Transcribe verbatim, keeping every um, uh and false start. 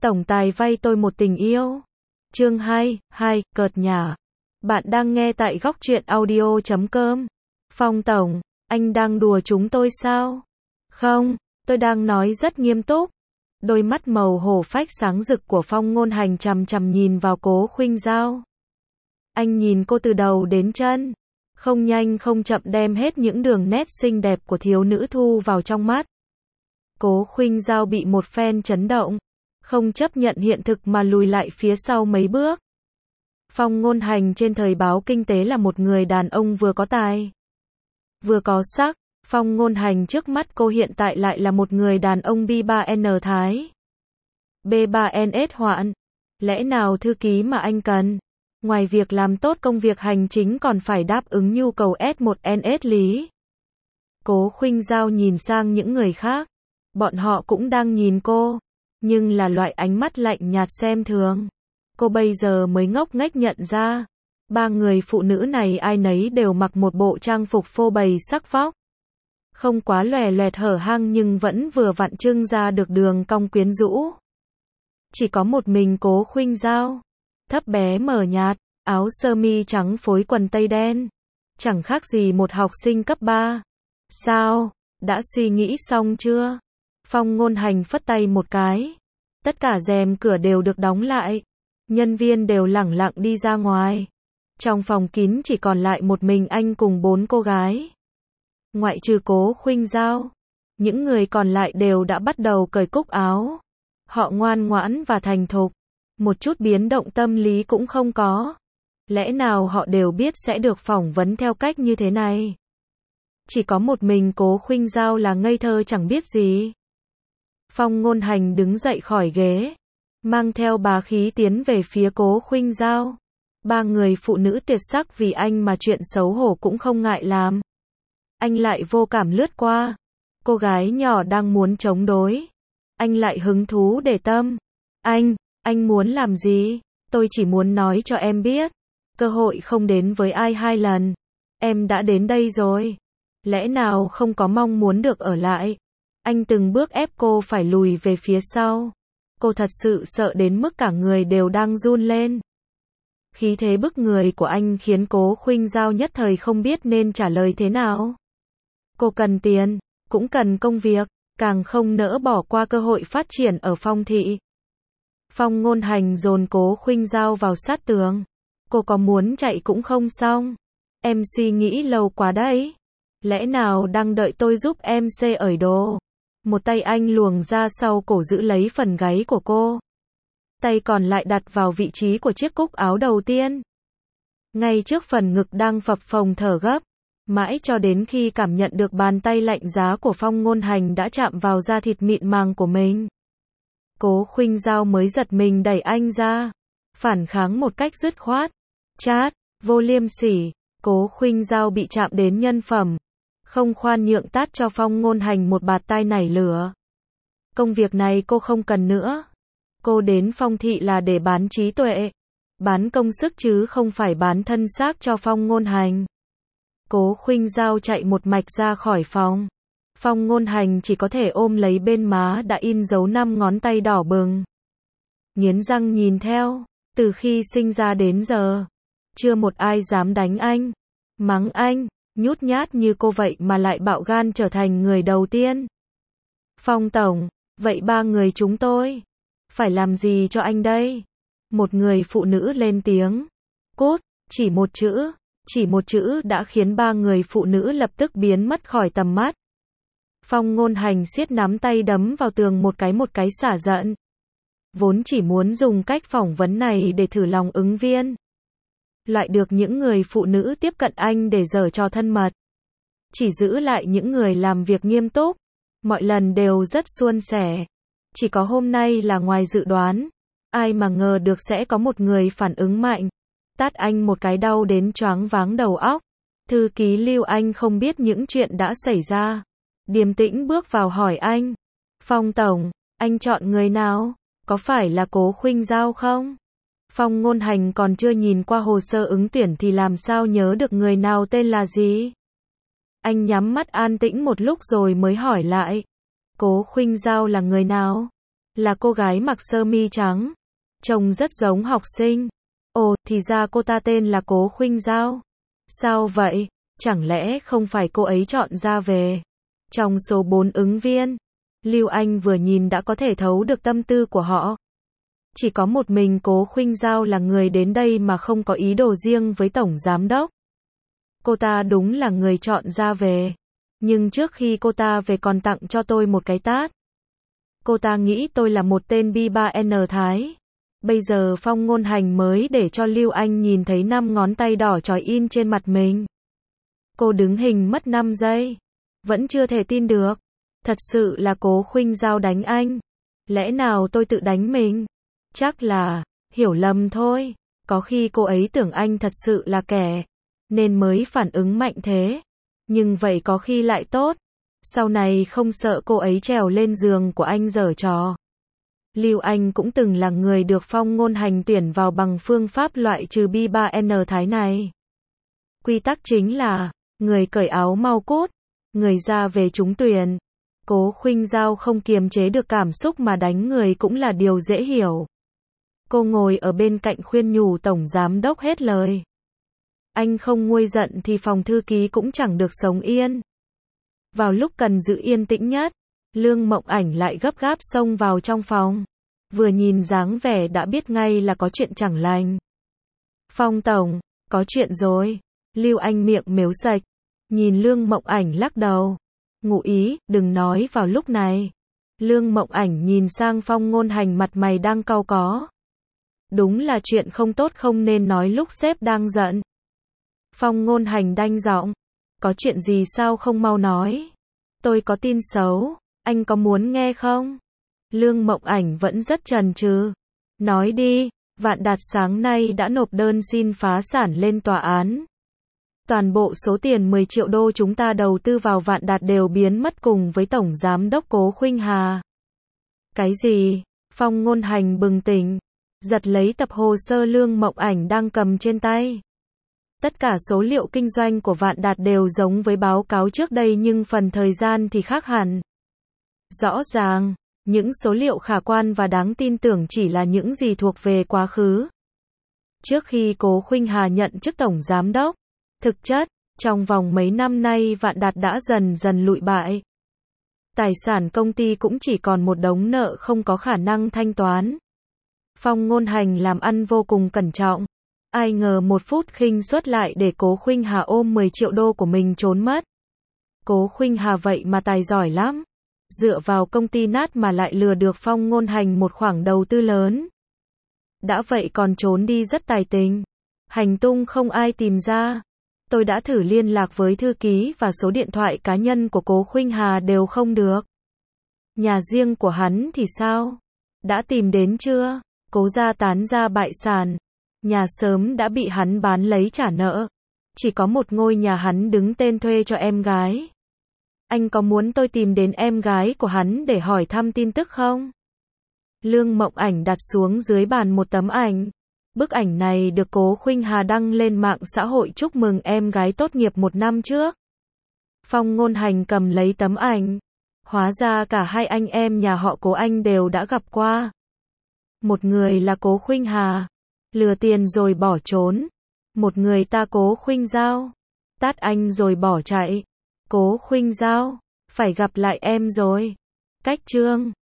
Tổng tài vay tôi một tình yêu. Chương hai, hai, cợt nhả. Bạn đang nghe tại góc truyện audio chấm com. Phong tổng, anh đang đùa chúng tôi sao? Không, tôi đang nói rất nghiêm túc. Đôi mắt màu hổ phách sáng rực của Phong Ngôn Hành chằm chằm nhìn vào Cố Khuynh Dao. Anh nhìn cô từ đầu đến chân, không nhanh không chậm đem hết những đường nét xinh đẹp của thiếu nữ thu vào trong mắt. Cố Khuynh Dao bị một phen chấn động, không chấp nhận hiện thực mà lùi lại phía sau mấy bước. Phong Ngôn Hành trên thời báo kinh tế là một người đàn ông vừa có tài, vừa có sắc. Phong Ngôn Hành trước mắt cô hiện tại lại là một người đàn ông B ba N Thái, B ba N S hoạn. Lẽ nào thư ký mà anh cần, ngoài việc làm tốt công việc hành chính còn phải đáp ứng nhu cầu S một N S lý? Cố Khuynh Dao nhìn sang những người khác, bọn họ cũng đang nhìn cô, nhưng là loại ánh mắt lạnh nhạt xem thường. Cô bây giờ mới ngốc nghếch nhận ra, ba người phụ nữ này ai nấy đều mặc một bộ trang phục phô bày sắc vóc, không quá lòe loẹt hở hang nhưng vẫn vừa vặn trưng ra được đường cong quyến rũ. Chỉ có một mình Cố Khuynh Dao, thấp bé mờ nhạt, áo sơ mi trắng phối quần tây đen, chẳng khác gì một học sinh cấp ba. Sao, đã suy nghĩ xong chưa? Phong Ngôn Hành phất tay một cái, tất cả rèm cửa đều được đóng lại, nhân viên đều lẳng lặng đi ra ngoài. Trong phòng kín chỉ còn lại một mình anh cùng bốn cô gái. Ngoại trừ Cố Khuynh Dao, những người còn lại đều đã bắt đầu cởi cúc áo. Họ ngoan ngoãn và thành thục, một chút biến động tâm lý cũng không có. Lẽ nào họ đều biết sẽ được phỏng vấn theo cách như thế này? Chỉ có một mình Cố Khuynh Dao là ngây thơ chẳng biết gì. Phong Ngôn Hành đứng dậy khỏi ghế, mang theo bá khí tiến về phía Cố Khuynh Dao. Ba người phụ nữ tuyệt sắc vì anh mà chuyện xấu hổ cũng không ngại làm. Anh lại vô cảm lướt qua. Cô gái nhỏ đang muốn chống đối, anh lại hứng thú để tâm. Anh, anh muốn làm gì? Tôi chỉ muốn nói cho em biết, cơ hội không đến với ai hai lần. Em đã đến đây rồi, lẽ nào không có mong muốn được ở lại? Anh từng bước ép cô phải lùi về phía sau. Cô thật sự sợ đến mức cả người đều đang run lên. Khí thế bức người của anh khiến Cố Khuynh Dao nhất thời không biết nên trả lời thế nào. Cô cần tiền, cũng cần công việc, càng không nỡ bỏ qua cơ hội phát triển ở Phong thị. Phong Ngôn Hành dồn Cố Khuynh Dao vào sát tường. Cô có muốn chạy cũng không xong. Em suy nghĩ lâu quá đấy. Lẽ nào đang đợi tôi giúp em xê ởi đồ? Một tay anh luồng ra sau cổ giữ lấy phần gáy của cô, tay còn lại đặt vào vị trí của chiếc cúc áo đầu tiên, ngay trước phần ngực đang phập phồng thở gấp, mãi cho đến khi cảm nhận được bàn tay lạnh giá của Phong Ngôn Hành đã chạm vào da thịt mịn màng của mình. Cố Khuynh Dao mới giật mình đẩy anh ra, phản kháng một cách dứt khoát. Chát, vô liêm sỉ. Cố Khuynh Dao bị chạm đến nhân phẩm, không khoan nhượng tát cho Phong Ngôn Hành một bạt tai nảy lửa. Công việc này cô không cần nữa. Cô đến Phong thị là để bán trí tuệ, bán công sức chứ không phải bán thân xác cho Phong Ngôn Hành. Cố Khuynh Dao chạy một mạch ra khỏi phòng. Phong Ngôn Hành chỉ có thể ôm lấy bên má đã in dấu năm ngón tay đỏ bừng. Nghiến răng nhìn theo, từ khi sinh ra đến giờ, chưa một ai dám đánh anh, mắng anh, nhút nhát như cô vậy mà lại bạo gan trở thành người đầu tiên. Phong tổng, vậy ba người chúng tôi phải làm gì cho anh đây? Một người phụ nữ lên tiếng. Cút, chỉ một chữ, chỉ một chữ đã khiến ba người phụ nữ lập tức biến mất khỏi tầm mắt. Phong Ngôn Hành siết nắm tay đấm vào tường một cái một cái xả giận. Vốn chỉ muốn dùng cách phỏng vấn này để thử lòng ứng viên, loại được những người phụ nữ tiếp cận anh để giở trò thân mật, chỉ giữ lại những người làm việc nghiêm túc, mọi lần đều rất suôn sẻ. Chỉ có hôm nay là ngoài dự đoán, ai mà ngờ được sẽ có một người phản ứng mạnh, tát anh một cái đau đến choáng váng đầu óc. Thư ký Lưu Anh không biết những chuyện đã xảy ra, điềm tĩnh bước vào hỏi anh. Phong tổng, anh chọn người nào? Có phải là Cố Khuynh Dao không? Phong Ngôn Hành còn chưa nhìn qua hồ sơ ứng tuyển thì làm sao nhớ được người nào tên là gì? Anh nhắm mắt an tĩnh một lúc rồi mới hỏi lại. Cố Khuynh Dao là người nào? Là cô gái mặc sơ mi trắng. Trông rất giống học sinh. Ồ, thì ra cô ta tên là Cố Khuynh Giao. Sao vậy? Chẳng lẽ không phải cô ấy chọn ra về? Trong số bốn ứng viên, Lưu Anh vừa nhìn đã có thể thấu được tâm tư của họ. Chỉ có một mình Cố Khuynh Giao là người đến đây mà không có ý đồ riêng với Tổng Giám Đốc. Cô ta đúng là người chọn ra về. Nhưng trước khi cô ta về còn tặng cho tôi một cái tát. Cô ta nghĩ tôi là một tên bi ba en Thái. Bây giờ Phong Ngôn Hành mới để cho Lưu Anh nhìn thấy năm ngón tay đỏ chói in trên mặt mình. Cô đứng hình mất năm giây. Vẫn chưa thể tin được. Thật sự là Cố Khuynh Giao đánh anh. Lẽ nào tôi tự đánh mình? Chắc là hiểu lầm thôi. Có khi cô ấy tưởng anh thật sự là kẻ, nên mới phản ứng mạnh thế. Nhưng vậy có khi lại tốt. Sau này không sợ cô ấy trèo lên giường của anh giở trò. Lưu Anh cũng từng là người được Phong Ngôn Hành tuyển vào bằng phương pháp loại trừ bi ba en Thái này. Quy tắc chính là, người cởi áo mau cút, người ra về trúng tuyển. Cố Khuynh Giao không kiềm chế được cảm xúc mà đánh người cũng là điều dễ hiểu. Cô ngồi ở bên cạnh khuyên nhủ Tổng Giám Đốc hết lời. Anh không nguôi giận thì phòng thư ký cũng chẳng được sống yên. Vào lúc cần giữ yên tĩnh nhất, Lương Mộng Ảnh lại gấp gáp xông vào trong phòng. Vừa nhìn dáng vẻ đã biết ngay là có chuyện chẳng lành. Phong Tổng, có chuyện rồi. Lưu Anh miệng mếu sạch. Nhìn Lương Mộng Ảnh lắc đầu. Ngụ ý, đừng nói vào lúc này. Lương Mộng Ảnh nhìn sang Phong Ngôn Hành mặt mày đang cau có. Đúng là chuyện không tốt không nên nói lúc sếp đang giận. Phong Ngôn Hành đanh giọng. Có chuyện gì sao không mau nói? Tôi có tin xấu, anh có muốn nghe không? Lương Mộng Ảnh vẫn rất chần chừ. Nói đi, Vạn Đạt sáng nay đã nộp đơn xin phá sản lên tòa án. Toàn bộ số tiền mười triệu đô chúng ta đầu tư vào Vạn Đạt đều biến mất cùng với Tổng Giám Đốc Cố Khuynh Hà. Cái gì? Phong Ngôn Hành bừng tỉnh, giật lấy tập hồ sơ Lương Mộng Ảnh đang cầm trên tay. Tất cả số liệu kinh doanh của Vạn Đạt đều giống với báo cáo trước đây nhưng phần thời gian thì khác hẳn. Rõ ràng, những số liệu khả quan và đáng tin tưởng chỉ là những gì thuộc về quá khứ. Trước khi Cố Khuynh Hà nhận chức Tổng Giám Đốc, thực chất, trong vòng mấy năm nay Vạn Đạt đã dần dần lụi bại. Tài sản công ty cũng chỉ còn một đống nợ không có khả năng thanh toán. Phong Ngôn Hành làm ăn vô cùng cẩn trọng. Ai ngờ một phút khinh suất lại để Cố Khuynh Hà ôm mười triệu đô của mình trốn mất. Cố Khuynh Hà vậy mà tài giỏi lắm. Dựa vào công ty nát mà lại lừa được Phong Ngôn Hành một khoản đầu tư lớn. Đã vậy còn trốn đi rất tài tình. Hành tung không ai tìm ra. Tôi đã thử liên lạc với thư ký và số điện thoại cá nhân của Cố Khuynh Hà đều không được. Nhà riêng của hắn thì sao? Đã tìm đến chưa? Cố gia tán ra bại sản. Nhà sớm đã bị hắn bán lấy trả nợ. Chỉ có một ngôi nhà hắn đứng tên thuê cho em gái. Anh có muốn tôi tìm đến em gái của hắn để hỏi thăm tin tức không? Lương Mộng Ảnh đặt xuống dưới bàn một tấm ảnh. Bức ảnh này được Cố Khuynh Hà đăng lên mạng xã hội chúc mừng em gái tốt nghiệp một năm trước. Phong Ngôn Hành cầm lấy tấm ảnh. Hóa ra cả hai anh em nhà họ Cố anh đều đã gặp qua. Một người là Cố Khuynh Hà, lừa tiền rồi bỏ trốn. Một người ta Cố Khuynh Giao, tát anh rồi bỏ chạy. Cố Khuynh Giao, phải gặp lại em rồi. Cách chương